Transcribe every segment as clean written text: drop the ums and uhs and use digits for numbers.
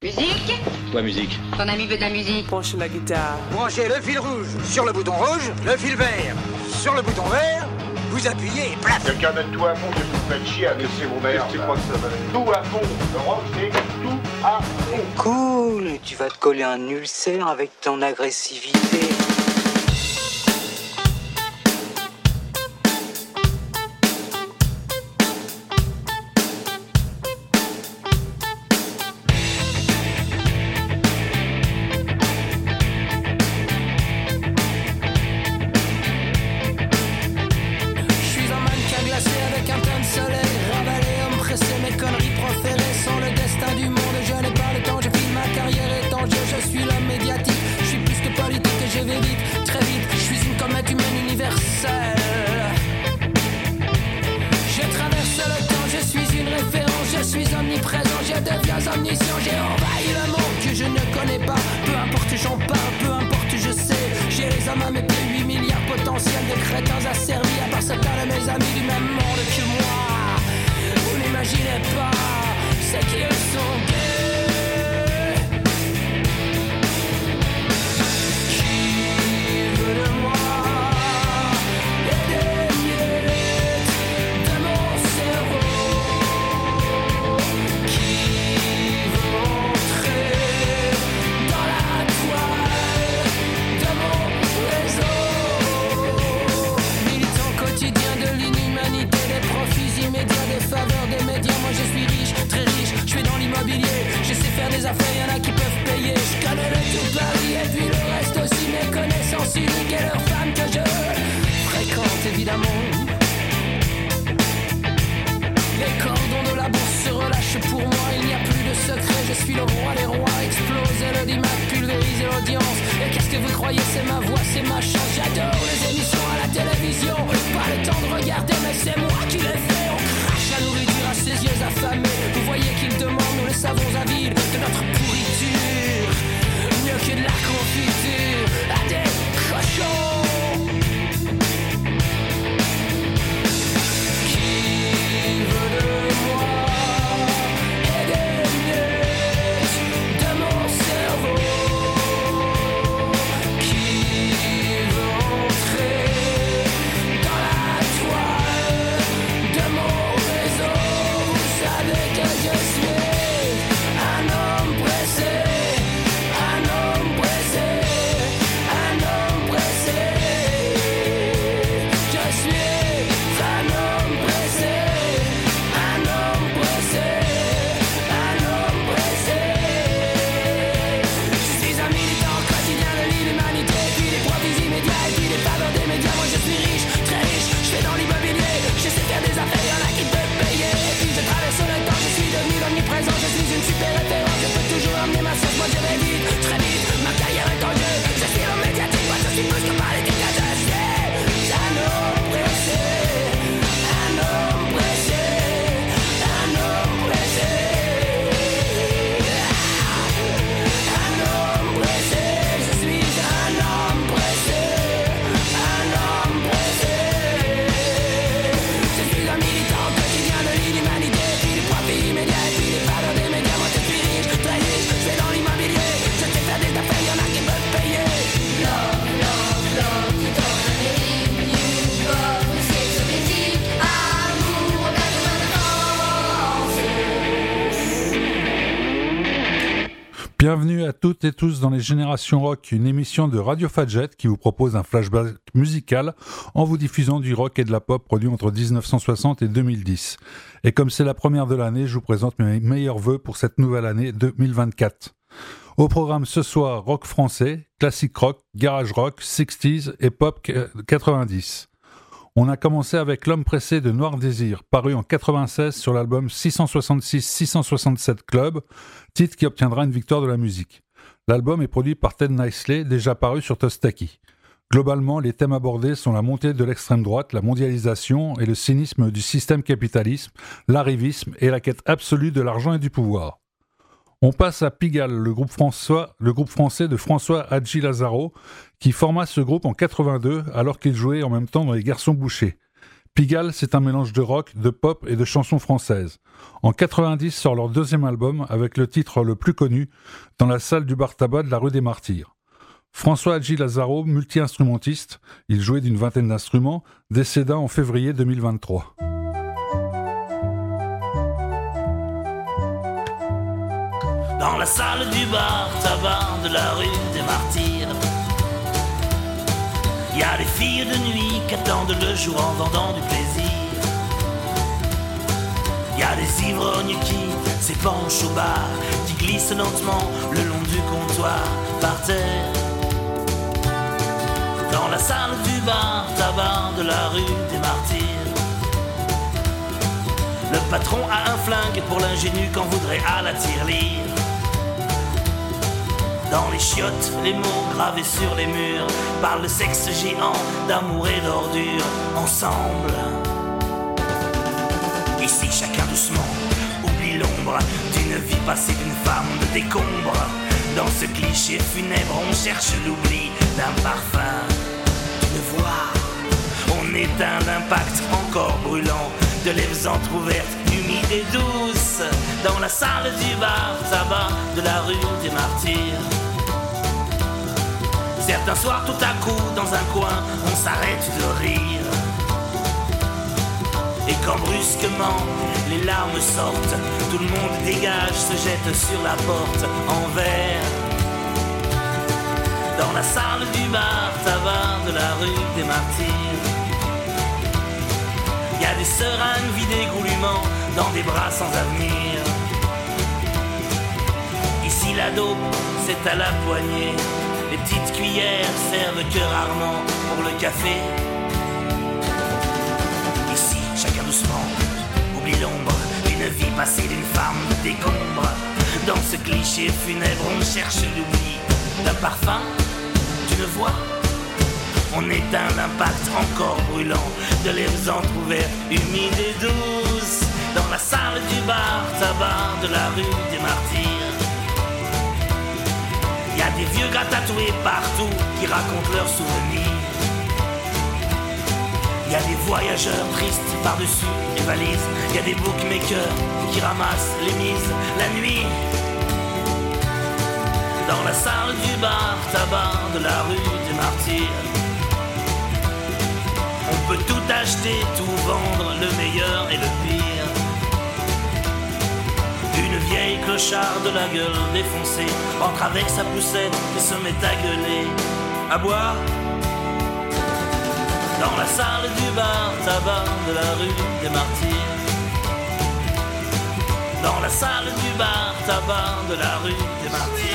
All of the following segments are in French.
Musique ? Ouais, musique. Ton ami veut de la musique. Branche la guitare. Branchez le fil rouge sur le bouton rouge, le fil vert sur le bouton vert, vous appuyez et plaf. Quelqu'un mettre tout à fond, je vous faites chier à laisser vos mères. Tu crois que ça va aller ? Tout à fond. Le rock, c'est tout à fond. Cool, tu vas te coller un ulcère avec ton agressivité. Bienvenue à toutes et tous dans les Générations Rock, une émission de Radio Fadjet qui vous propose un flashback musical en vous diffusant du rock et de la pop produits entre 1960 et 2010. Et comme c'est la première de l'année, je vous présente mes meilleurs vœux pour cette nouvelle année 2024. Au programme ce soir, rock français, classique rock, garage rock, 60s et pop 90. On a commencé avec L'Homme pressé de Noir Désir, paru en 96 sur l'album 666-667 Club, titre qui obtiendra une victoire de la musique. L'album est produit par Ted Nicely, déjà paru sur Tostaki. Globalement, les thèmes abordés sont la montée de l'extrême droite, la mondialisation et le cynisme du système capitalisme, l'arrivisme et la quête absolue de l'argent et du pouvoir. On passe à Pigalle, le groupe français de François Hadji Lazaro, qui forma ce groupe en 82 alors qu'il jouait en même temps dans Les Garçons Bouchers. Pigalle, c'est un mélange de rock, de pop et de chansons françaises. En 90 sort leur deuxième album avec le titre le plus connu, Dans la salle du bar tabac de la rue des Martyrs. François Hadji Lazaro, multi-instrumentiste, il jouait d'une vingtaine d'instruments, décéda en février 2023. Dans la salle du bar tabac de la rue des Martyrs, il y a des filles de nuit qui attendent le jour en vendant du plaisir. Il y a des ivrognes qui s'épanchent au bar, qui glissent lentement le long du comptoir par terre. Dans la salle du bar tabac de la rue des Martyrs, le patron a un flingue pour l'ingénu qu'en voudrait à la tirelire. Dans les chiottes, les mots gravés sur les murs parlent de sexe géant, d'amour et d'ordure ensemble. Ici, chacun doucement oublie l'ombre d'une vie passée d'une femme de décombre. Dans ce cliché funèbre, on cherche l'oubli d'un parfum, d'une voix. On éteint d'impact encore brûlant, de lèvres entr'ouvertes, humides et douces. Dans la salle du bar tabac de la rue des Martyrs. Certains soirs, tout à coup, dans un coin, on s'arrête de rire. Et quand brusquement, les larmes sortent, tout le monde dégage, se jette sur la porte en verre. Dans la salle du bar tabac de la rue des Martyrs, il y a des seringues vidées goulûment dans des bras sans avenir. Ici la dope, c'est à la poignée. Les petites cuillères servent que rarement pour le café. Ici, chacun doucement oublie l'ombre d'une vie passée d'une femme de décombre. Dans ce cliché funèbre, on cherche l'oubli d'un parfum, d'une voix. On éteint l'impact encore brûlant de lèvres entr'ouvertes, humides et douces. Dans la salle du bar tabac de la rue des Martyrs, il y a des vieux gars tatoués partout qui racontent leurs souvenirs. Il y a des voyageurs tristes par-dessus les valises. Il y a des bookmakers qui ramassent les mises la nuit. Dans la salle du bar tabac de la rue des Martyrs, on peut tout acheter, tout vendre, le meilleur et le pire. Une vieille clocharde de la gueule défoncée entre avec sa poussette et se met à gueuler, à boire. Dans la salle du bar tabac de la rue des Martyrs. Dans la salle du bar tabac de la rue des Martyrs.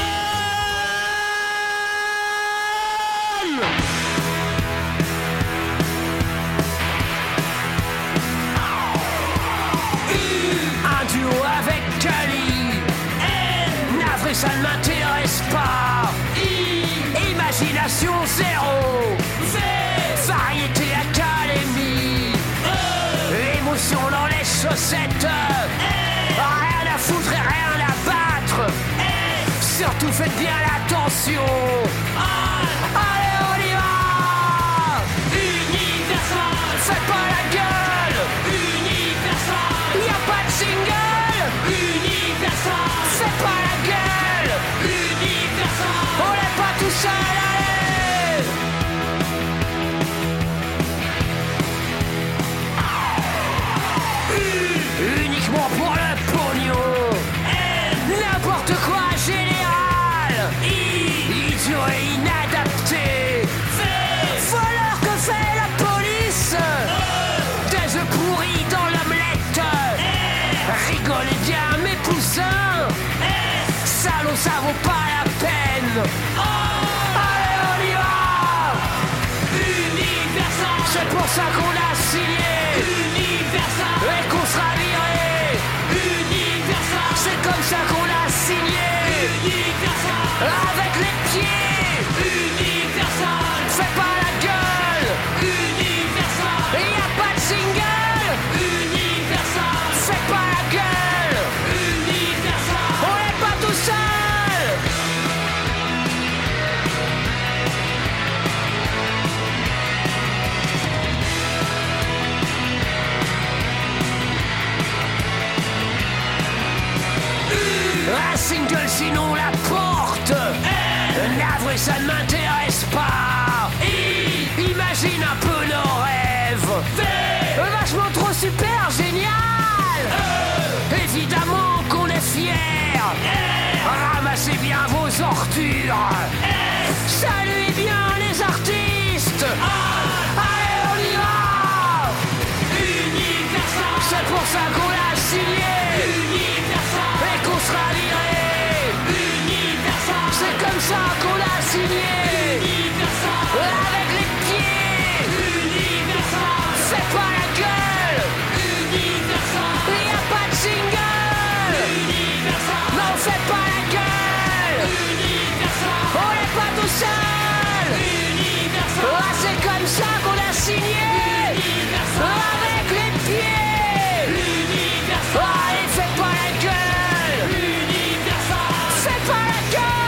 Un duo avec Kali. Navré, ça ne m'intéresse pas. Imagination zéro. Variété Académie. Émotion dans les chaussettes. Rien à foutre et rien à battre. Surtout faites bien attention. Allez, on y va. Universal. Faites pas la gueule. Universal. Y'a pas de single. Universal. Faites pas la gueule. Universal. On n'est pas tout seul, allez. Uniquement pour le pognon. N'importe quoi général. Idiot et inadapté. Voleur, que fait la police? Des œufs pourris dans l'omelette. Rigolez bien mes poussins. Salaud, ça vaut pas la peine. Allez, on y va. Universal. C'est pour ça qu'on a signé. Universal. Et qu'on sera viré. Universal. C'est comme ça qu'on a signé. Universal. Avec les pieds. Universal. Fais pas la gueule. Universal. Y'a pas de single. Universal. Fais pas la gueule. Universal. On n'est pas tout seul. une gueule sinon la porte. Navré, ça ne m'intéresse pas. Imagine un peu nos rêves. Vachement trop super, génial. Évidemment qu'on est fiers. Ramassez bien vos ordures. Saluez bien les artistes. Allez, on y va. C'est pour ça qu'on l'a signé et qu'on sera viré. C'est comme ça qu'on l'a signé. Avec les pieds. Fais pas la gueule. Y'a pas de single. Non, fais pas la gueule. On n'est pas tout seul. C'est comme ça qu'on a signé. Avec les pieds. Allez, fais pas la gueule. Fais pas la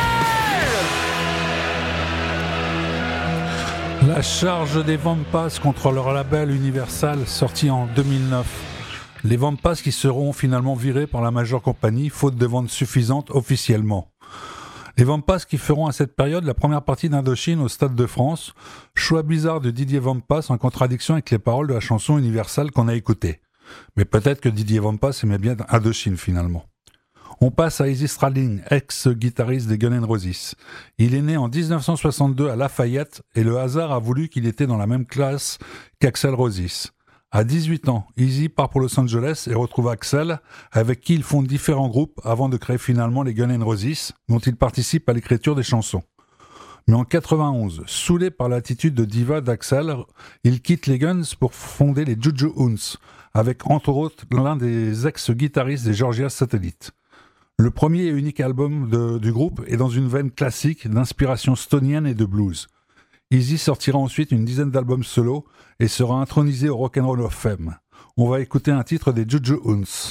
gueule. La charge des Vampas contre leur label Universal, sorti en 2009. Les Vampas qui seront finalement virés par la majeure compagnie, faute de ventes suffisantes officiellement. Les Vampas qui feront à cette période la première partie d'Indochine au Stade de France, choix bizarre de Didier Vampas en contradiction avec les paroles de la chanson Universal qu'on a écoutée. Mais peut-être que Didier Vampas aimait bien Indochine finalement. On passe à Izzy Stradlin, ex-guitariste des Guns N' Roses. Il est né en 1962 à Lafayette et le hasard a voulu qu'il était dans la même classe qu'Axl Rose. À 18 ans, Izzy part pour Los Angeles et retrouve Axl, avec qui il fonde différents groupes avant de créer finalement les Guns N' Roses, dont il participe à l'écriture des chansons. Mais en 91, saoulé par l'attitude de diva d'Axl, il quitte les Guns pour fonder les Juju Hounds, avec entre autres l'un des ex-guitaristes des Georgia Satellite. Le premier et unique album du groupe est dans une veine classique d'inspiration stonienne et de blues. Izzy sortira ensuite une dizaine d'albums solo et sera intronisé au Rock'n'Roll of Fame. On va écouter un titre des Juju Hounds.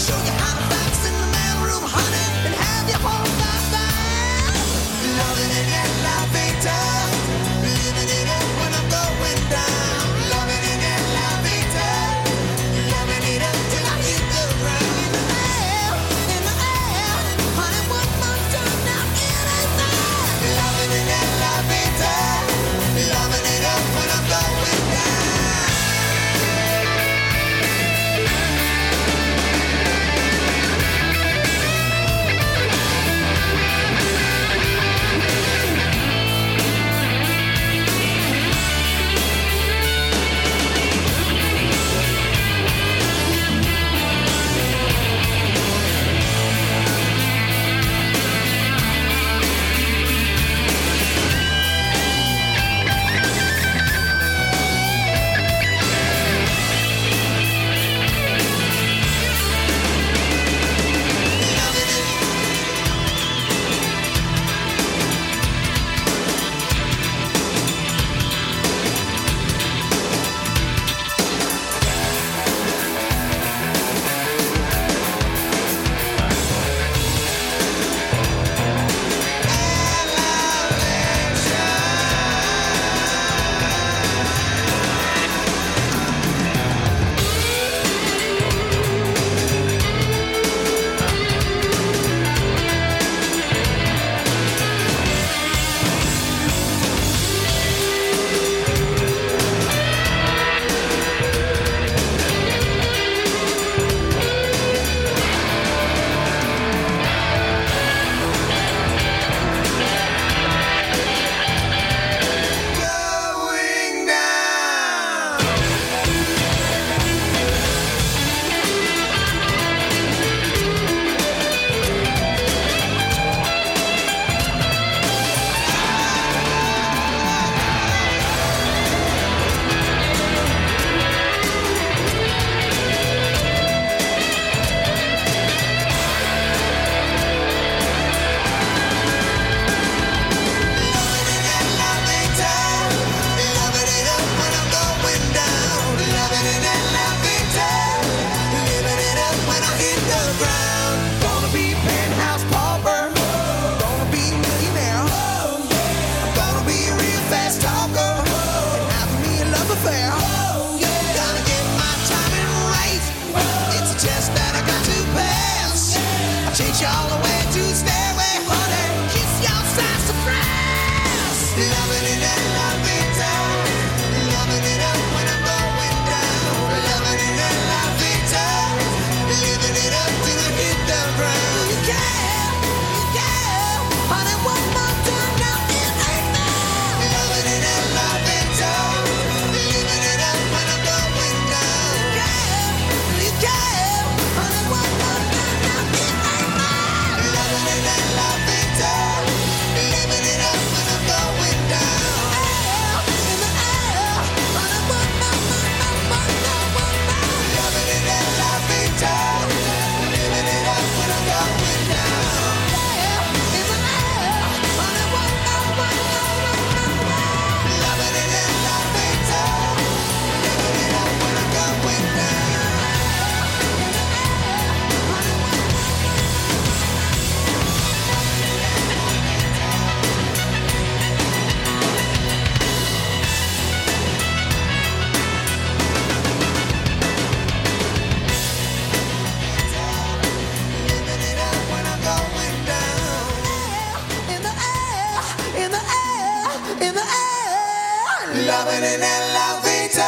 Loving it and loving it,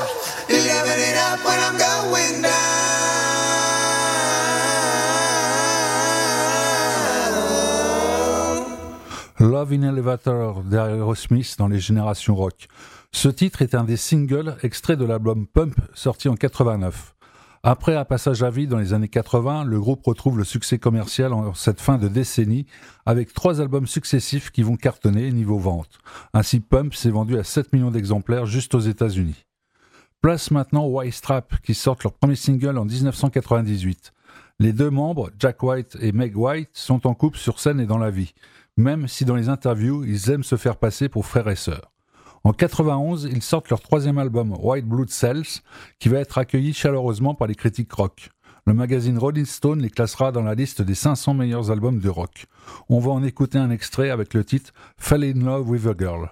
living it up when I'm going down. Love in Elevator d'Aerosmith dans les générations rock. Ce titre est un des singles extraits de l'album Pump sorti en 89. Après un passage à vide dans les années 80, le groupe retrouve le succès commercial en cette fin de décennie avec 3 albums successifs qui vont cartonner niveau vente. Ainsi, Pump s'est vendu à 7 millions d'exemplaires juste aux États-Unis. Place maintenant aux White Strap qui sortent leur premier single en 1998. Les 2 membres, Jack White et Meg White, sont en couple sur scène et dans la vie, même si dans les interviews, ils aiment se faire passer pour frères et sœurs. En 91, ils sortent leur 3e album, White Blood Cells, qui va être accueilli chaleureusement par les critiques rock. Le magazine Rolling Stone les classera dans la liste des 500 meilleurs albums de rock. On va en écouter un extrait avec le titre Fall in Love with a Girl.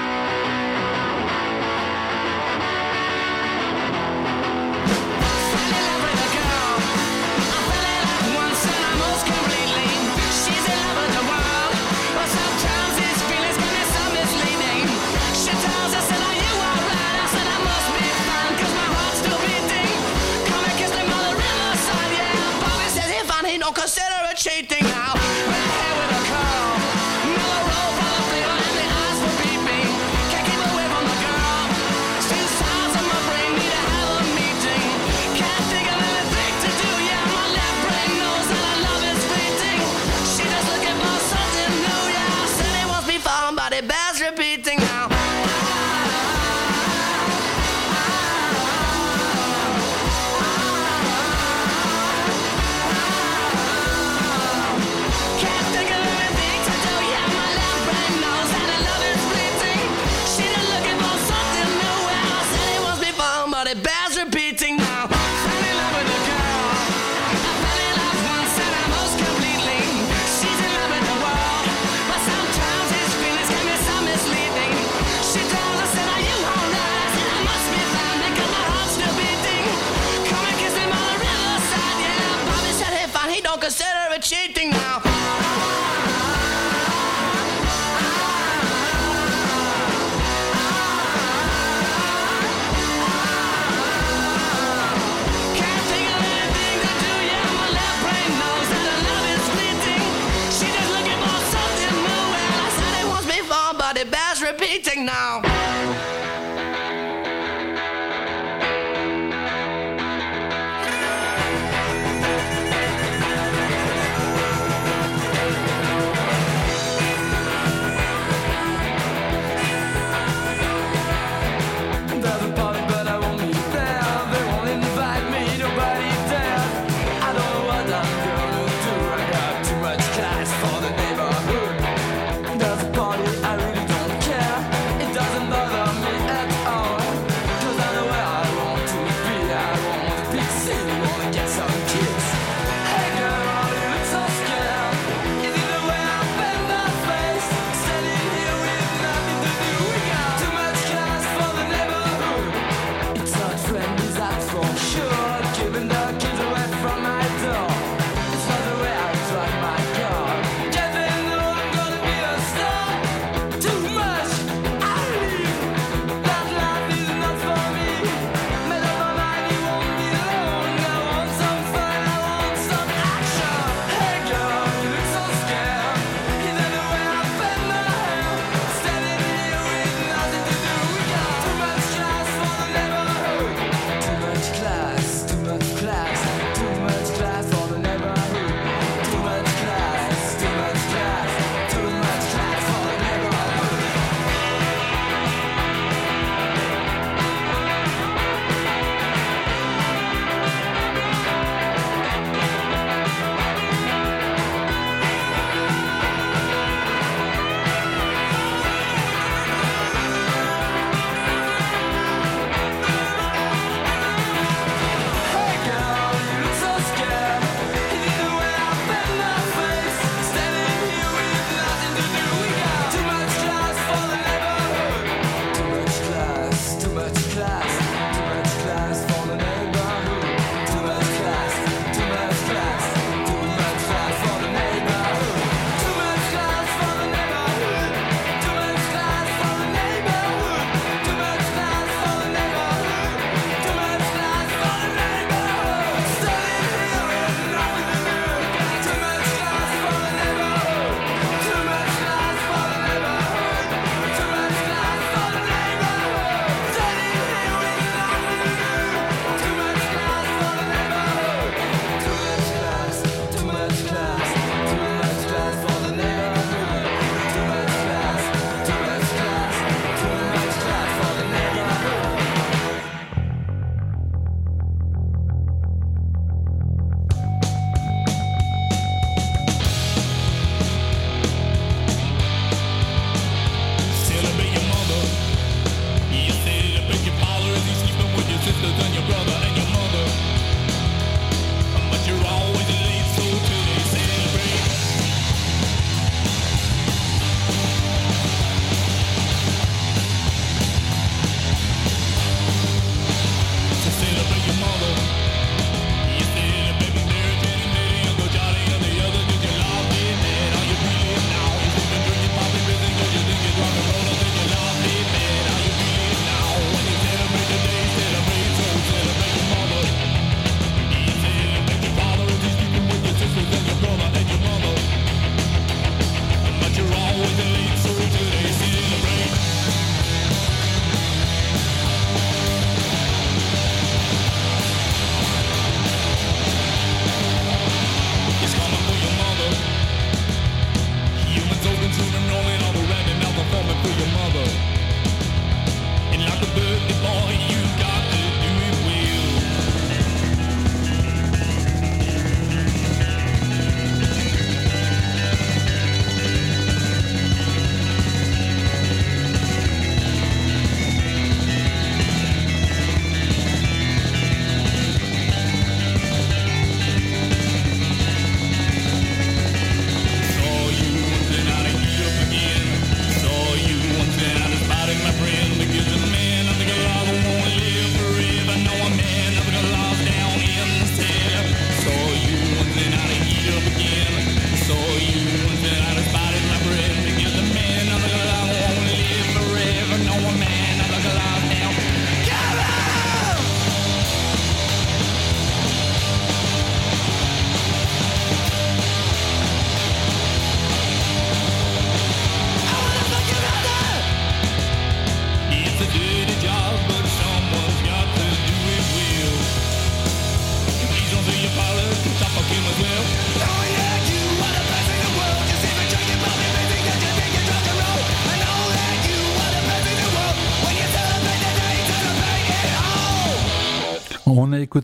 Don't consider it cheating now. Red hair with a curl, mellow roll full of flavor, and the eyes will beat me. Can't keep away from the girl. Still sides of my brain need to have a meeting. Can't think of anything to do. Yeah, my left brain knows that our love is fleeting. She just looking for something new. Yeah, I said it won't be fun, but it bears repeating now.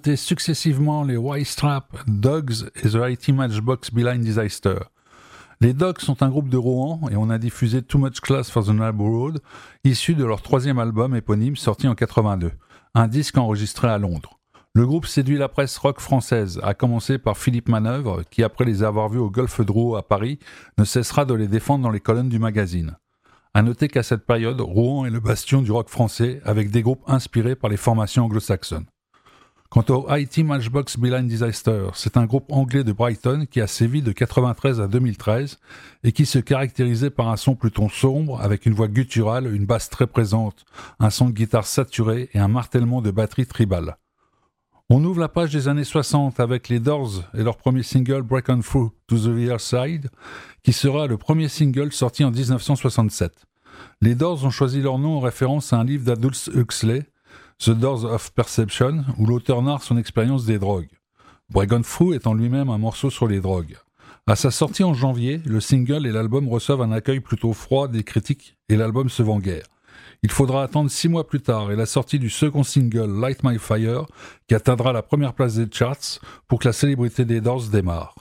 noter successivement les White Strap, Dogs et The Haiti Matchbox Behind Disaster. Les Dogs sont un groupe de Rouen et on a diffusé Too Much Class for the Neighborhood, issu de leur 3e album éponyme sorti en 82, un disque enregistré à Londres. Le groupe séduit la presse rock française, à commencer par Philippe Manœuvre, qui après les avoir vus au Golfe Drouot à Paris, ne cessera de les défendre dans les colonnes du magazine. À noter qu'à cette période, Rouen est le bastion du rock français, avec des groupes inspirés par les formations anglo-saxonnes. Quant au Haiti Matchbox Behind Disaster, c'est un groupe anglais de Brighton qui a sévi de 93 à 2013 et qui se caractérisait par un son plutôt sombre, avec une voix gutturale, une basse très présente, un son de guitare saturé et un martèlement de batterie tribale. On ouvre la page des années 60 avec les Doors et leur premier single Break On Through to the Other Side, qui sera le premier single sorti en 1967. Les Doors ont choisi leur nom en référence à un livre d'Aldous Huxley, The Doors of Perception, où l'auteur narre son expérience des drogues. Break On Through est en lui-même un morceau sur les drogues. À sa sortie en janvier, le single et l'album reçoivent un accueil plutôt froid des critiques et l'album se vend guère. Il faudra attendre 6 mois plus tard et la sortie du second single Light My Fire, qui atteindra la première place des charts, pour que la célébrité des Doors démarre.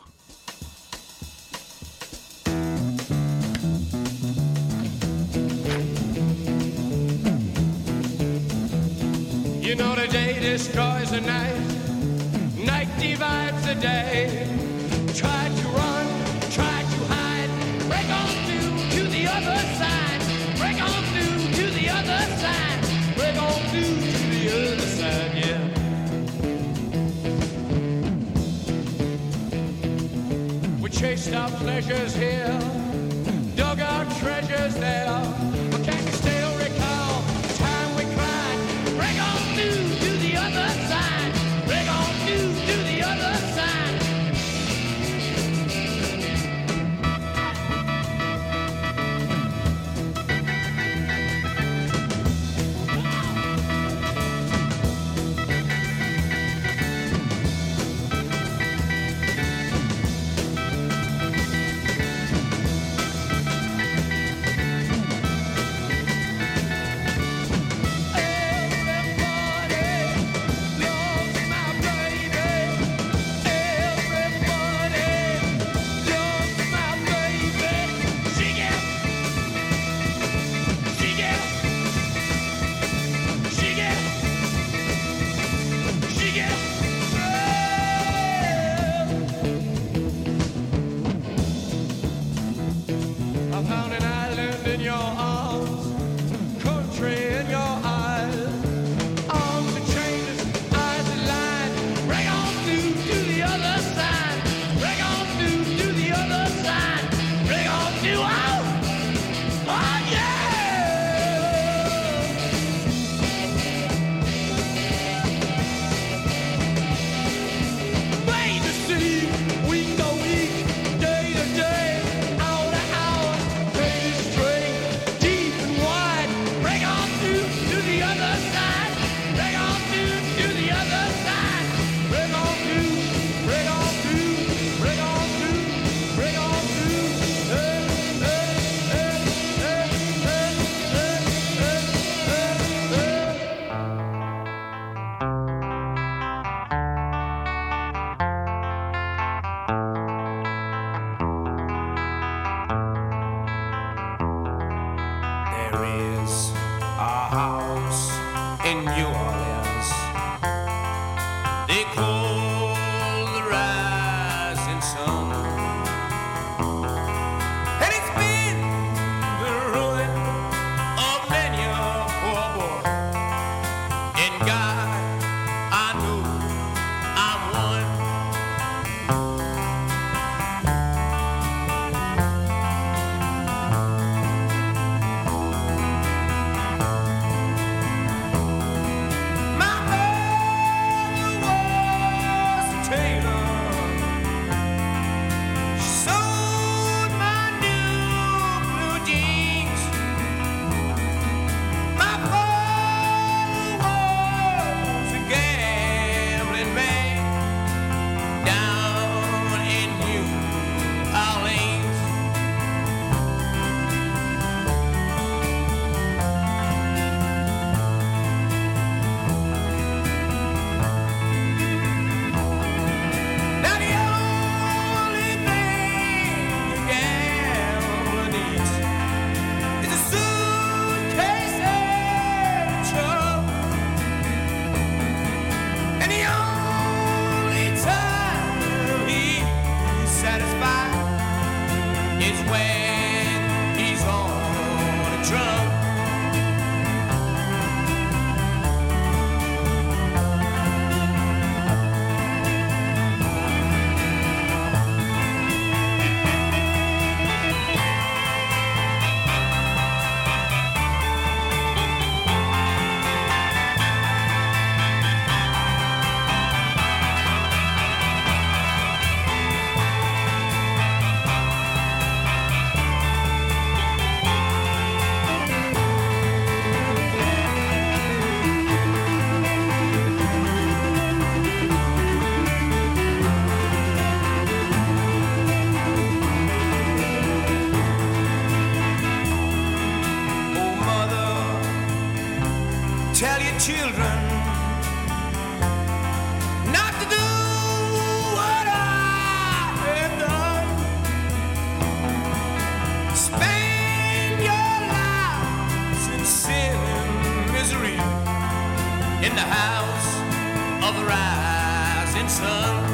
You know the day destroys the night, night divides the day. Try to run, try to hide, break on through to the other side, break on through to the other side, break on through to the other side, yeah. We chased our pleasures here, dug our treasures there, but can you still recall the time we cried? Break on through to the other side, break on through to the other side. and sun.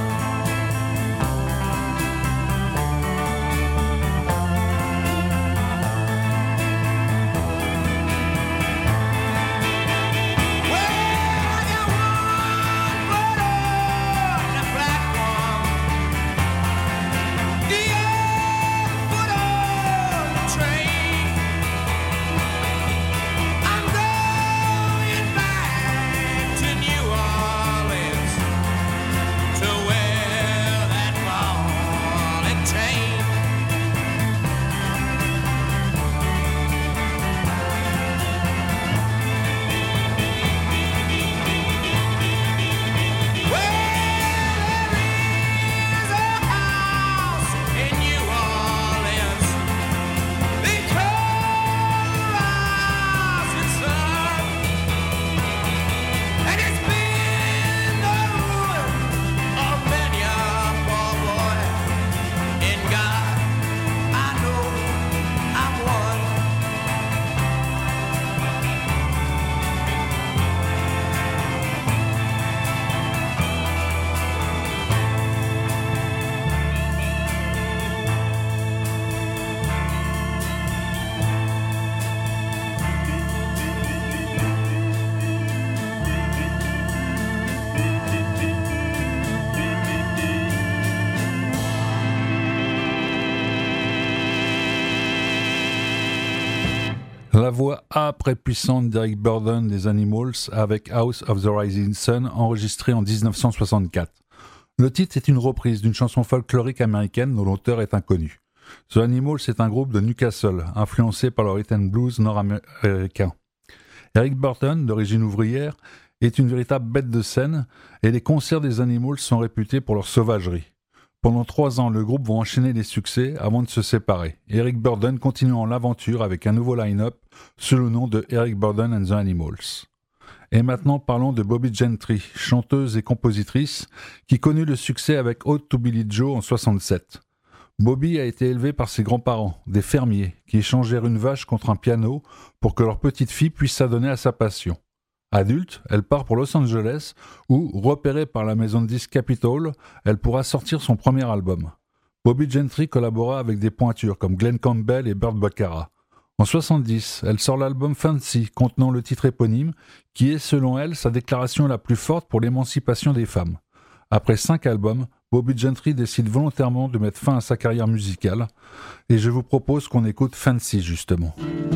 La voix âpre et puissante d'Eric Burdon des Animals avec House of the Rising Sun, enregistré en 1964. Le titre est une reprise d'une chanson folklorique américaine dont l'auteur est inconnu. The Animals est un groupe de Newcastle, influencé par le rhythm and blues nord-américain. Eric Burdon, d'origine ouvrière, est une véritable bête de scène et les concerts des Animals sont réputés pour leur sauvagerie. Pendant 3 ans, le groupe va enchaîner les succès avant de se séparer. Eric Burdon continuant l'aventure avec un nouveau line-up sous le nom de Eric Burdon and the Animals. Et maintenant, parlons de Bobbie Gentry, chanteuse et compositrice, qui connut le succès avec Ode to Billie Joe en 1967. Bobbie a été élevée par ses grands-parents, des fermiers, qui échangèrent une vache contre un piano pour que leur petite fille puisse s'adonner à sa passion. Adulte, elle part pour Los Angeles où, repérée par la maison de disques Capitol, elle pourra sortir son premier album. Bobbie Gentry collabora avec des pointures comme Glenn Campbell et Burt Bacharach. En 1970, elle sort l'album Fancy, contenant le titre éponyme, qui est, selon elle, sa déclaration la plus forte pour l'émancipation des femmes. Après 5 albums, Bobbie Gentry décide volontairement de mettre fin à sa carrière musicale, et je vous propose qu'on écoute Fancy justement.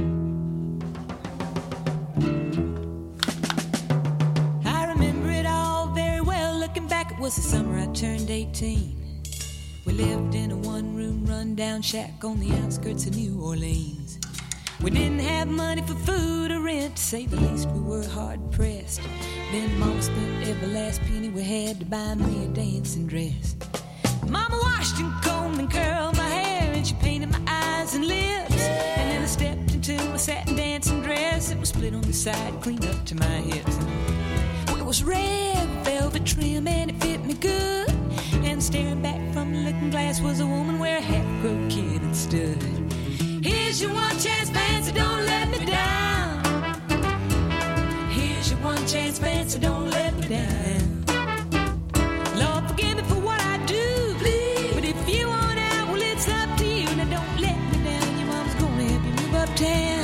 Was the summer I turned 18. We lived in a one-room run-down shack on the outskirts of New Orleans. We didn't have money for food or rent, to say the least we were hard-pressed. Then Mama spent every last penny we had to buy me a dancing dress. Mama washed and combed and curled my hair, and she painted my eyes and lips. And then I stepped into my satin dancing dress. It was split on the side, clean up to my hips. It was red velvet trim and it fit me good. And staring back from the looking glass was a woman where a half-grown kid had stood. Here's your one chance, fancy, don't let me down. Here's your one chance, fancy, don't let me down. Lord, forgive me for what I do, please. But if you want out, well, it's up to you. Now don't let me down, your mom's gonna help you move uptown.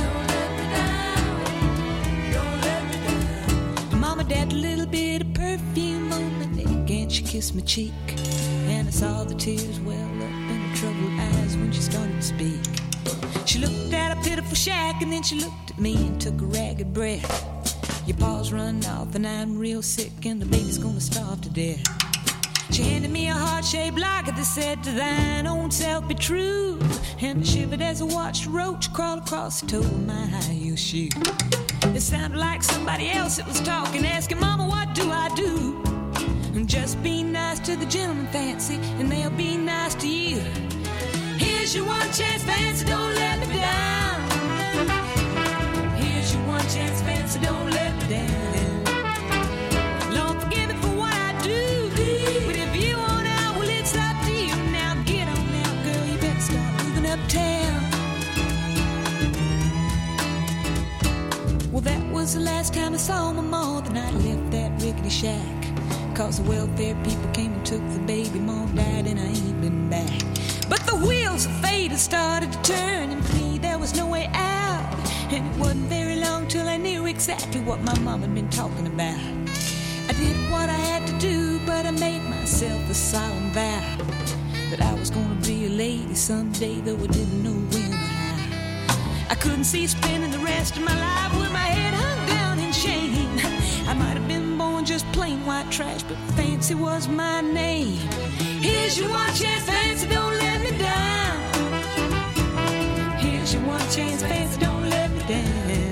That little bit of perfume on my neck, and she kissed my cheek, and I saw the tears well up in her troubled eyes when she started to speak. She looked at a pitiful shack, and then she looked at me and took a ragged breath. Your paws run off, and I'm real sick, and the baby's gonna starve to death. She handed me a heart-shaped locket that said, to thine own self be true, and I shivered as I watched a roach crawl across the toe of my high-heel shoe. It sounded like somebody else that was talking, asking, Mama, what do I do? And just be nice to the gentleman, Fancy, and they'll be nice to you. Here's your one chance, Fancy, don't let me down. Here's your one chance, Fancy, don't let me down. Lord, forgive me for what I do, but if you want out, well, it's up to you. Now get on now, girl, you better start moving uptown. Well, that was the last time I saw my ma, the night I left that rickety shack. 'cause the welfare people came and took the baby. Mom died and I ain't been back. But the wheels of fate had started to turn, and for me there was no way out. And it wasn't very long till I knew exactly what my mom had been talking about. I did what I had to do, but I made myself a solemn vow that I was gonna be a lady someday, though I didn't know when or how. I couldn't see spending the rest of my life with my head hung down in shame. I might have been born just plain white trash, but fancy was my name. Here's your one chance, fancy, don't let me down. Here's your one chance, fancy, don't let me down.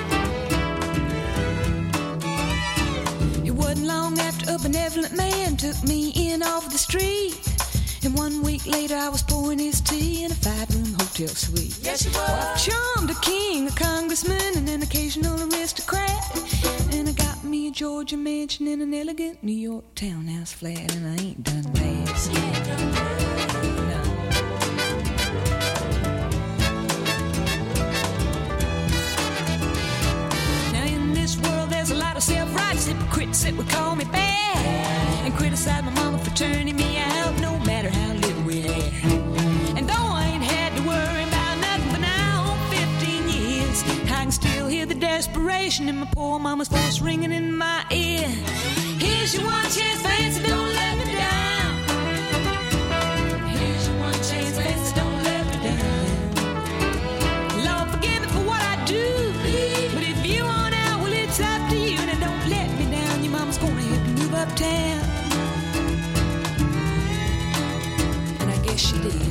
It wasn't long after a benevolent man took me in off the street. And 1 week later I was pouring his tea in a 5-room hotel suite. Yes, you were. Well, I've charmed a king, a congressman, and an occasional aristocrat. And I got me a Georgia mansion in an elegant New York townhouse flat. And I ain't done bad. No. Now in this world there's a lot of self-righteous hypocrites that would call me bad and criticize my mama for turning me out, no matter how little we had. And though I ain't had to worry about nothing but now 15 years, I can still hear the desperation in my poor mama's voice ringing in my ear. Here's your one chance, fancy, don't let me down. Here's your one chance, fancy, don't let me down. Lord, forgive me for what I do, but if you want out, well, it's up to you. Now don't let me down, your mama's gonna help you move uptown. And I guess she did.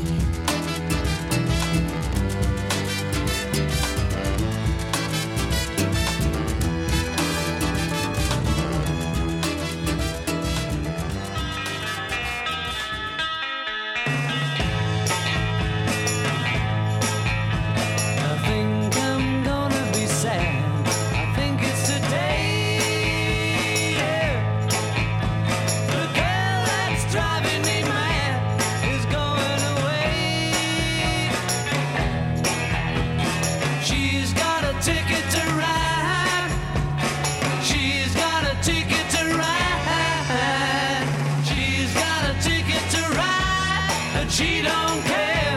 She don't care.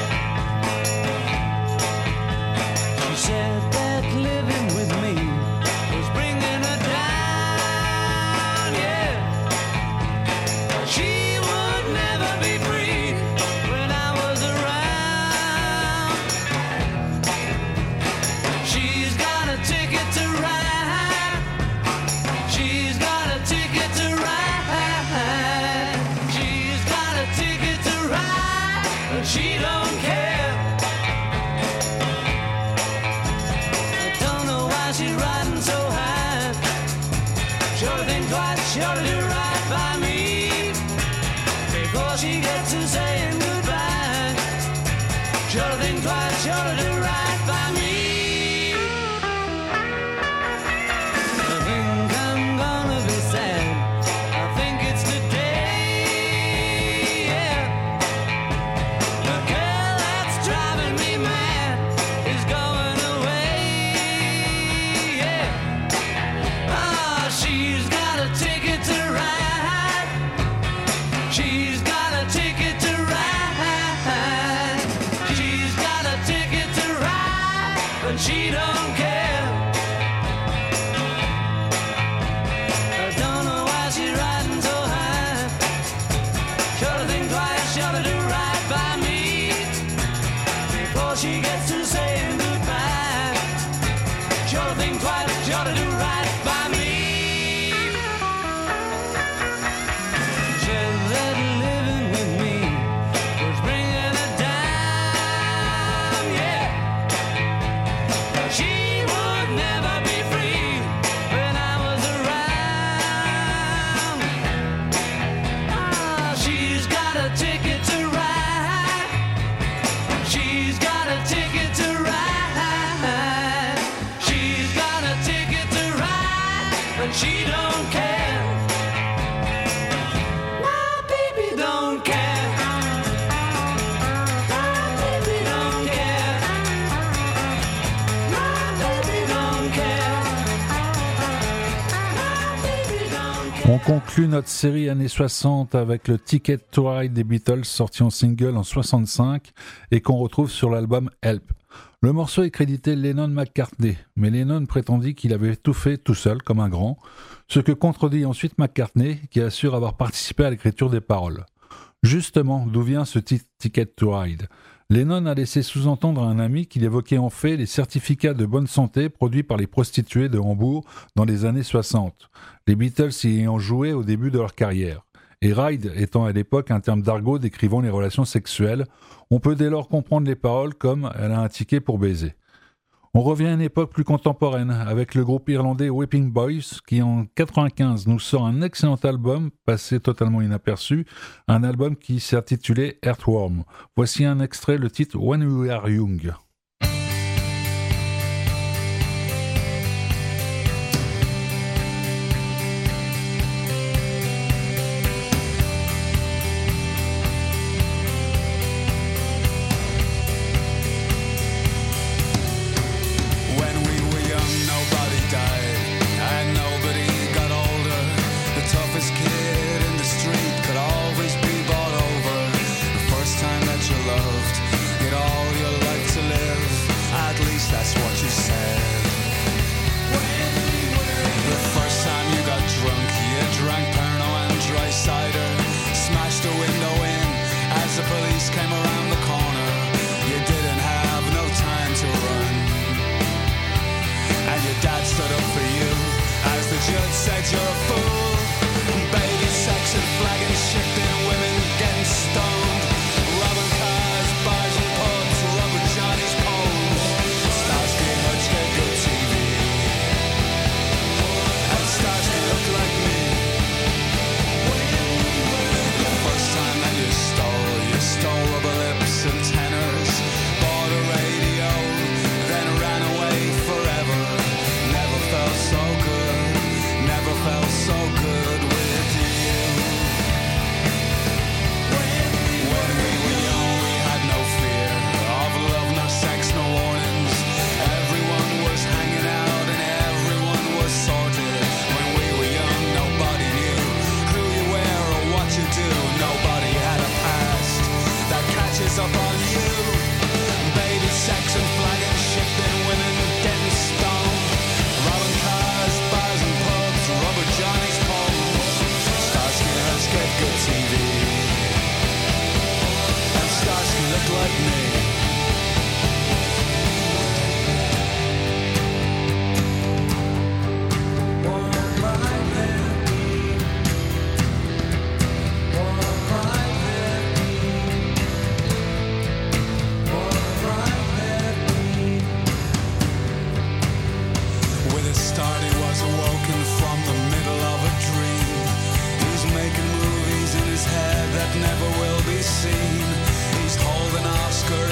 She said that living with me was bringing her down, yeah. She would never be free when I was around. She's got a ticket to ride. She's got a ticket to ride. She's got a ticket to ride, but she don't care. I don't know why she's riding so high. Sure to think twice, sure to do right by me before she gets to saying goodbye. Sure to think twice, sure to do right by me. I think I'm gonna be sad. I think it's today, yeah. The girl that's driving me mad is going away, yeah. Ah, she's got a ticket to ride. She's got a ticket to ride. She's got a ticket to ride, but she don't care. I don't know why she's riding so high. Sure to think twice, sure to do right by me before she gets to saying goodbye. Sure to think twice, sure to do right by me. Said that living with me was bringing her down, yeah. She would never be free when I was around. Ah, she's got a ticket to ride. She's got a ticket to ride. She's got a ticket to ride, but she don't care. My baby don't care. My baby don't care. My baby don't care. My baby don't care. On conclut notre série années 60 avec le Ticket to Ride des Beatles sorti en single en 65 et qu'on retrouve sur l'album Help. Le morceau est crédité Lennon-McCartney, mais Lennon prétendit qu'il avait tout fait tout seul comme un grand, ce que contredit ensuite McCartney qui assure avoir participé à l'écriture des paroles. Justement, d'où vient ce Ticket to Ride ? Lennon a laissé sous-entendre à un ami qu'il évoquait en fait les certificats de bonne santé produits par les prostituées de Hambourg dans les années 60, les Beatles y ayant joué au début de leur carrière. Et ride étant à l'époque un terme d'argot décrivant les relations sexuelles, on peut dès lors comprendre les paroles comme « elle a un ticket pour baiser ». On revient à une époque plus contemporaine avec le groupe irlandais Whipping Boys qui en 1995 nous sort un excellent album passé totalement inaperçu, un album qui s'est intitulé Earthworm. Voici un extrait, le titre When We Are Young. Never will be seen. He's holding Oscar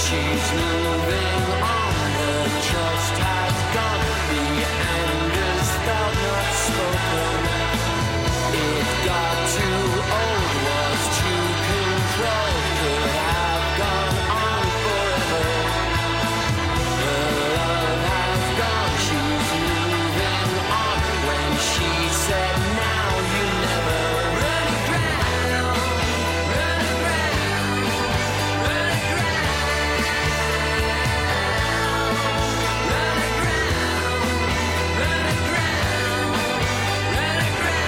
she's moving on. The trust has gone, the end is felt, not spoken. It got too old, was too controlled, could have gone on forever. The love has gone, she's moving on. When she said now you never run aground, run aground, run aground, run aground, run aground, run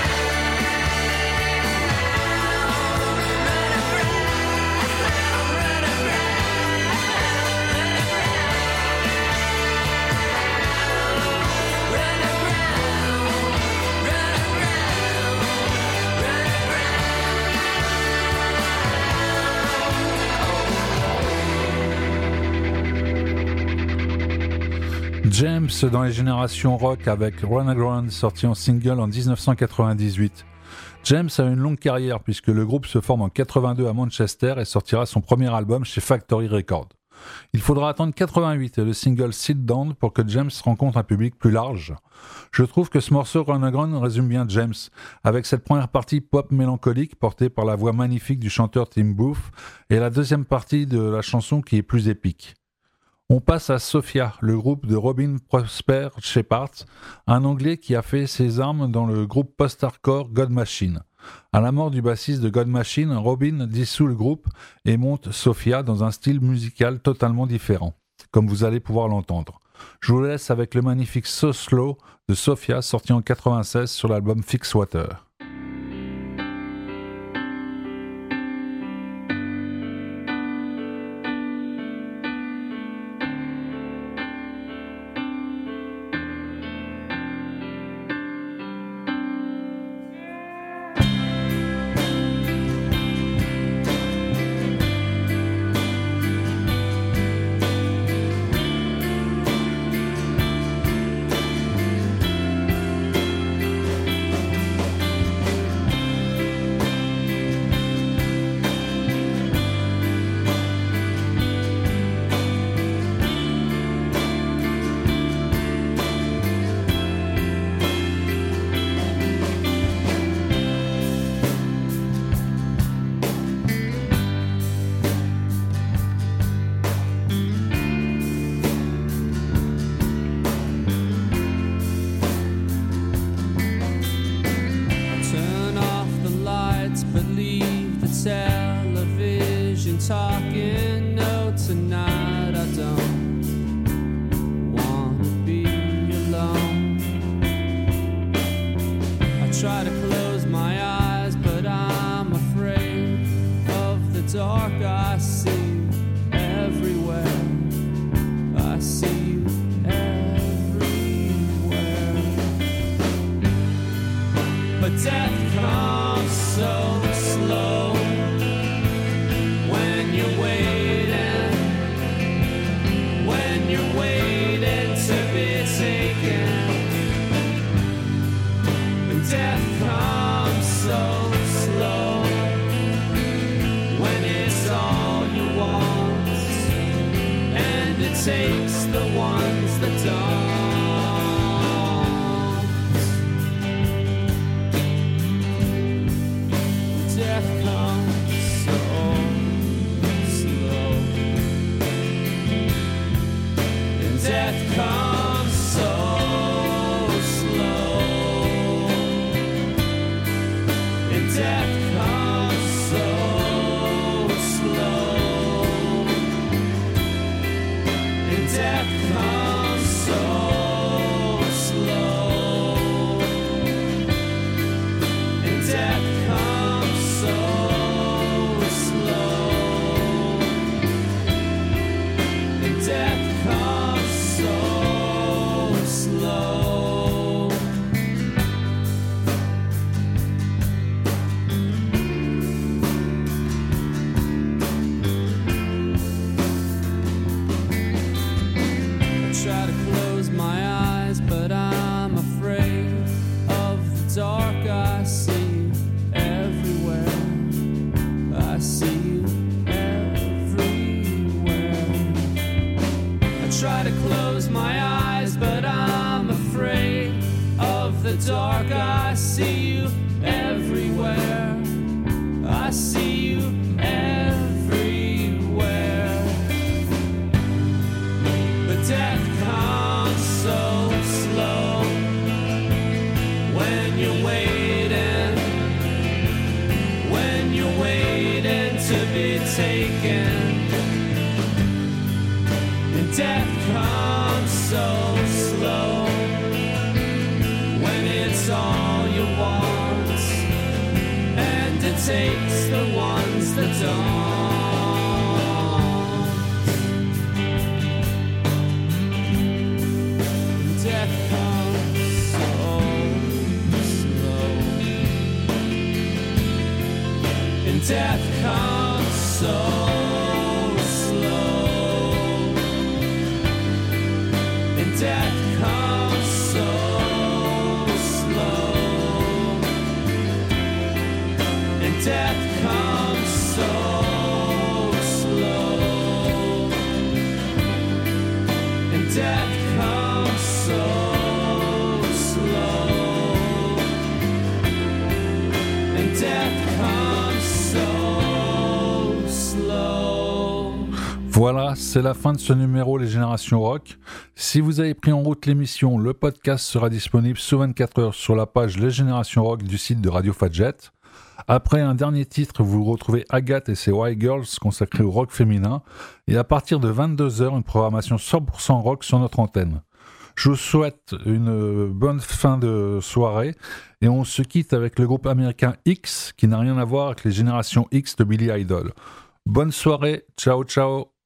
James dans les générations rock avec Run Aground sorti en single en 1998. James a une longue carrière puisque le groupe se forme en 82 à Manchester et sortira son premier album chez Factory Records. Il faudra attendre 88 et le single Sit Down pour que James rencontre un public plus large. Je trouve que ce morceau Run Aground résume bien James, avec cette première partie pop mélancolique portée par la voix magnifique du chanteur Tim Booth et la deuxième partie de la chanson qui est plus épique. On passe à Sophia, le groupe de Robin Prosper Shepard, un Anglais qui a fait ses armes dans le groupe post-hardcore God Machine. À la mort du bassiste de God Machine, Robin dissout le groupe et monte Sophia dans un style musical totalement différent, comme vous allez pouvoir l'entendre. Je vous laisse avec le magnifique So Slow de Sophia, sorti en 96 sur l'album Fix Water. Talking, no, tonight I don't wanna be alone. I try to close my eyes, but I'm afraid of the dark. I see you everywhere. I see you everywhere. But death comes so slow. When you're waiting to be taken, and death comes so slow. When it's all you want, and it takes the ones that don't. Death comes so slow. Death comes so slow. And death comes so slow. And death comes so try to close my eyes, but I'm afraid of the dark. I see you everywhere. I see you everywhere. But death comes so slow when you're waiting, when you're waiting to be taken. And death comes so slow when it's all you want, and it takes the ones that don't. Death comes so slow, and death comes so slow, and death comes so slow, and death comes so slow, and death comes so slow, and death comes so slow. Voilà, c'est la fin de ce numéro Les Générations Rock. Si vous avez pris en route l'émission, le podcast sera disponible sous 24 heures sur la page Les Générations Rock du site de Radio Fadjet. Après un dernier titre, vous retrouvez Agathe et ses White Girls consacrés au rock féminin. Et à partir de 22h, une programmation 100% rock sur notre antenne. Je vous souhaite une bonne fin de soirée et on se quitte avec le groupe américain X qui n'a rien à voir avec les Générations X de Billy Idol. Bonne soirée, ciao ciao.